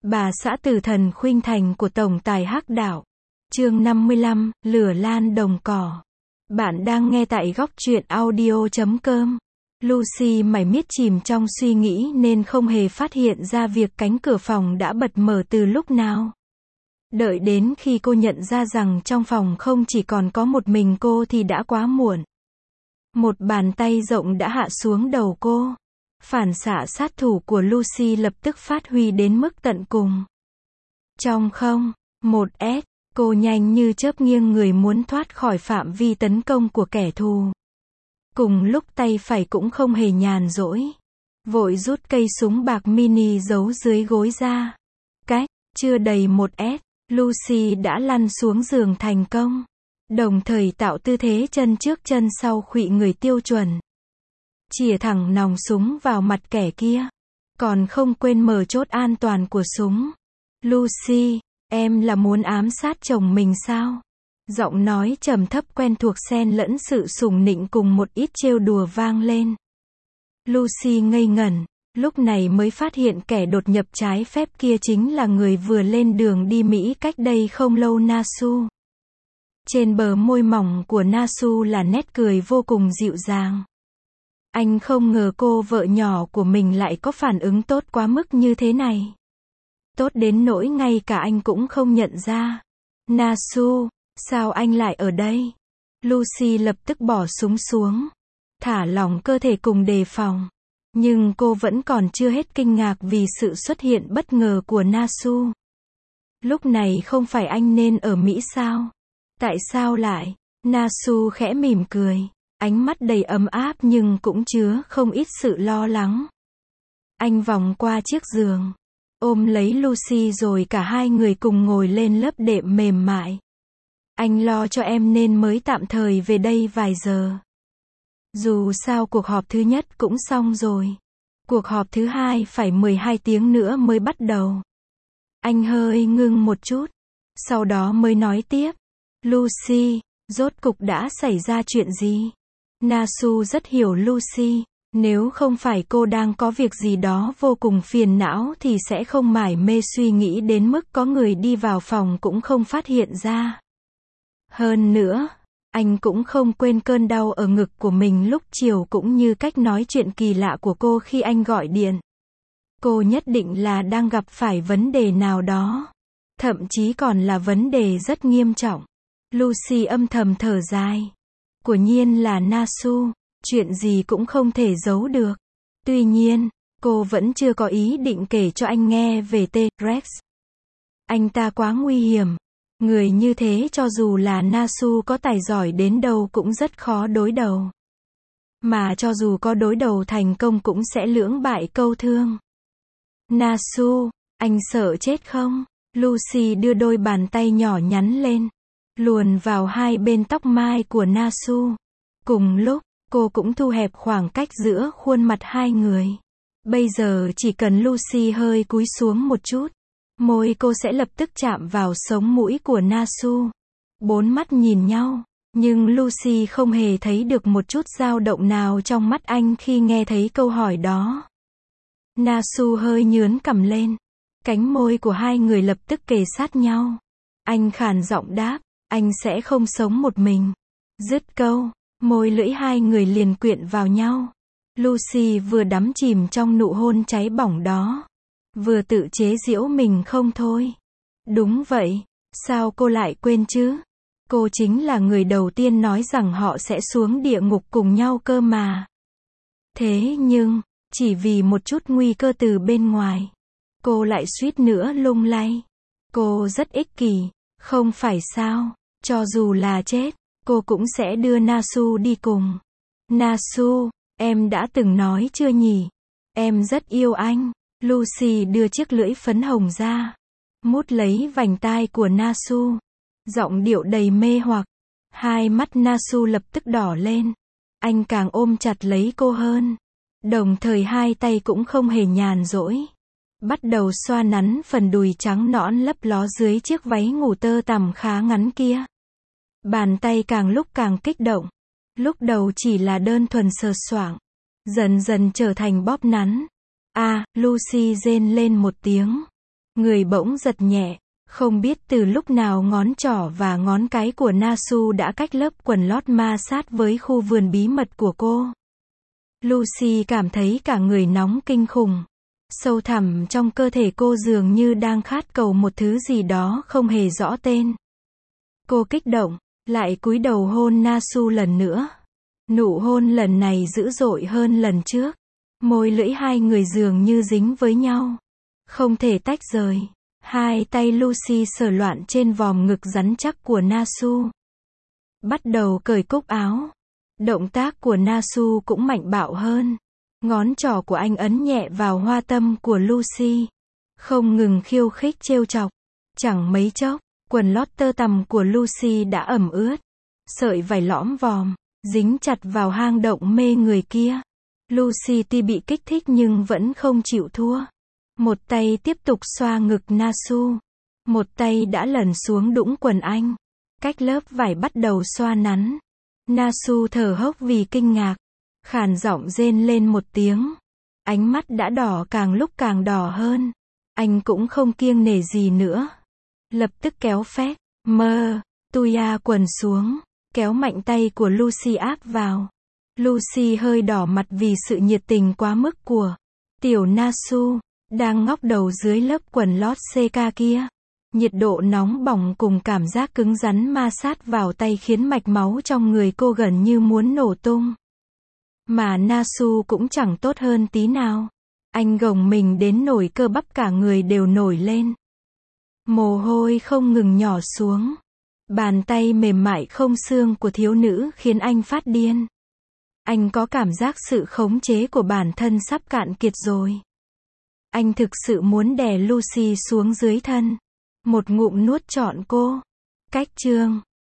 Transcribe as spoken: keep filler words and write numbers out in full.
Bà xã tử thần khuynh thành của tổng tài Hắc Đạo. Chương năm mươi lăm, Lửa Lan Đồng Cỏ. Bạn đang nghe tại góc truyện audio chấm com. Lucy mải miết chìm trong suy nghĩ nên không hề phát hiện ra việc cánh cửa phòng đã bật mở từ lúc nào. Đợi đến khi cô nhận ra rằng trong phòng không chỉ còn có một mình cô thì đã quá muộn. Một bàn tay rộng đã hạ xuống đầu cô. Phản xạ sát thủ của Lucy lập tức phát huy đến mức tận cùng. Trong không, một S, cô nhanh như chớp nghiêng người muốn thoát khỏi phạm vi tấn công của kẻ thù. Cùng lúc tay phải cũng không hề nhàn rỗi. Vội rút cây súng bạc mini giấu dưới gối ra. Cách, chưa đầy một S, Lucy đã lăn xuống giường thành công. Đồng thời tạo tư thế chân trước chân sau khuỵu người tiêu chuẩn. Chĩa thẳng nòng súng vào mặt kẻ kia. Còn không quên mở chốt an toàn của súng. Lucy, em là muốn ám sát chồng mình sao? Giọng nói trầm thấp quen thuộc xen lẫn sự sủng nịnh cùng một ít trêu đùa vang lên. Lucy ngây ngẩn, lúc này mới phát hiện kẻ đột nhập trái phép kia chính là người vừa lên đường đi Mỹ cách đây không lâu, Nasu. Trên bờ môi mỏng của Nasu là nét cười vô cùng dịu dàng. Anh không ngờ cô vợ nhỏ của mình lại có phản ứng tốt quá mức như thế này. Tốt đến nỗi ngay cả anh cũng không nhận ra. Nasu, sao anh lại ở đây? Lucy lập tức bỏ súng xuống. Thả lỏng cơ thể cùng đề phòng. Nhưng cô vẫn còn chưa hết kinh ngạc vì sự xuất hiện bất ngờ của Nasu. Lúc này không phải anh nên ở Mỹ sao? Tại sao lại? Nasu khẽ mỉm cười. Ánh mắt đầy ấm áp nhưng cũng chứa không ít sự lo lắng. Anh vòng qua chiếc giường, ôm lấy Lucy rồi cả hai người cùng ngồi lên lớp đệm mềm mại. Anh lo cho em nên mới tạm thời về đây vài giờ. Dù sao cuộc họp thứ nhất cũng xong rồi. Cuộc họp thứ hai phải mười hai tiếng nữa mới bắt đầu. Anh hơi ngưng một chút, sau đó mới nói tiếp. Lucy, rốt cục đã xảy ra chuyện gì? Nasu rất hiểu Lucy, nếu không phải cô đang có việc gì đó vô cùng phiền não thì sẽ không mải mê suy nghĩ đến mức có người đi vào phòng cũng không phát hiện ra. Hơn nữa, anh cũng không quên cơn đau ở ngực của mình lúc chiều cũng như cách nói chuyện kỳ lạ của cô khi anh gọi điện. Cô nhất định là đang gặp phải vấn đề nào đó. Thậm chí còn là vấn đề rất nghiêm trọng. Lucy âm thầm thở dài. Quả nhiên là Nasu, chuyện gì cũng không thể giấu được. Tuy nhiên, cô vẫn chưa có ý định kể cho anh nghe về T-Rex. Anh ta quá nguy hiểm. Người như thế cho dù là Nasu có tài giỏi đến đâu cũng rất khó đối đầu. Mà cho dù có đối đầu thành công cũng sẽ lưỡng bại câu thương. Nasu, anh sợ chết không? Lucy đưa đôi bàn tay nhỏ nhắn lên, luồn vào hai bên tóc mai của Nasu. Cùng lúc, cô cũng thu hẹp khoảng cách giữa khuôn mặt hai người. Bây giờ chỉ cần Lucy hơi cúi xuống một chút, môi cô sẽ lập tức chạm vào sống mũi của Nasu. Bốn mắt nhìn nhau, nhưng Lucy không hề thấy được một chút dao động nào trong mắt anh khi nghe thấy câu hỏi đó. Nasu hơi nhướn cằm lên. Cánh môi của hai người lập tức kề sát nhau. Anh khàn giọng đáp, anh sẽ không sống một mình. Dứt câu, môi lưỡi hai người liền quyện vào nhau. Lucy vừa đắm chìm trong nụ hôn cháy bỏng đó, vừa tự chế giễu mình không thôi. Đúng vậy, sao cô lại quên chứ? Cô chính là người đầu tiên nói rằng họ sẽ xuống địa ngục cùng nhau cơ mà. Thế nhưng, chỉ vì một chút nguy cơ từ bên ngoài, cô lại suýt nữa lung lay. Cô rất ích kỷ, không phải sao? Cho dù là chết, cô cũng sẽ đưa Nasu đi cùng. Nasu, em đã từng nói chưa nhỉ? Em rất yêu anh. Lucy đưa chiếc lưỡi phấn hồng ra, mút lấy vành tai của Nasu. Giọng điệu đầy mê hoặc. Hai mắt Nasu lập tức đỏ lên. Anh càng ôm chặt lấy cô hơn. Đồng thời hai tay cũng không hề nhàn rỗi. Bắt đầu xoa nắn phần đùi trắng nõn lấp ló dưới chiếc váy ngủ tơ tằm khá ngắn kia. Bàn tay càng lúc càng kích động. Lúc đầu chỉ là đơn thuần sờ soạng, dần dần trở thành bóp nắn. À, Lucy rên lên một tiếng. Người bỗng giật nhẹ. Không biết từ lúc nào ngón trỏ và ngón cái của Nasu đã cách lớp quần lót ma sát với khu vườn bí mật của cô. Lucy cảm thấy cả người nóng kinh khủng. Sâu thẳm trong cơ thể cô dường như đang khát cầu một thứ gì đó không hề rõ tên. Cô kích động, lại cúi đầu hôn Nasu lần nữa. Nụ hôn lần này dữ dội hơn lần trước. Môi lưỡi hai người dường như dính với nhau. Không thể tách rời. Hai tay Lucy sờ loạn trên vòm ngực rắn chắc của Nasu. Bắt đầu cởi cúc áo. Động tác của Nasu cũng mạnh bạo hơn. Ngón trỏ của anh ấn nhẹ vào hoa tâm của Lucy. Không ngừng khiêu khích trêu chọc. Chẳng mấy chốc, quần lót tơ tằm của Lucy đã ẩm ướt. Sợi vải lõm vòm, dính chặt vào hang động mê người kia. Lucy tuy bị kích thích nhưng vẫn không chịu thua. Một tay tiếp tục xoa ngực Nasu. Một tay đã lần xuống đũng quần anh. Cách lớp vải bắt đầu xoa nắn. Nasu thở hốc vì kinh ngạc. Khàn giọng rên lên một tiếng. Ánh mắt đã đỏ càng lúc càng đỏ hơn. Anh cũng không kiêng nể gì nữa. Lập tức kéo phét, mơ, tuya quần xuống. Kéo mạnh tay của Lucy áp vào. Lucy hơi đỏ mặt vì sự nhiệt tình quá mức của tiểu Nasu. Đang ngóc đầu dưới lớp quần lót xê ca kia. Nhiệt độ nóng bỏng cùng cảm giác cứng rắn ma sát vào tay khiến mạch máu trong người cô gần như muốn nổ tung. Mà Nasu cũng chẳng tốt hơn tí nào. Anh gồng mình đến nổi cơ bắp cả người đều nổi lên. Mồ hôi không ngừng nhỏ xuống. Bàn tay mềm mại không xương của thiếu nữ khiến anh phát điên. Anh có cảm giác sự khống chế của bản thân sắp cạn kiệt rồi. Anh thực sự muốn đè Lucy xuống dưới thân. Một ngụm nuốt trọn cô. Cách chương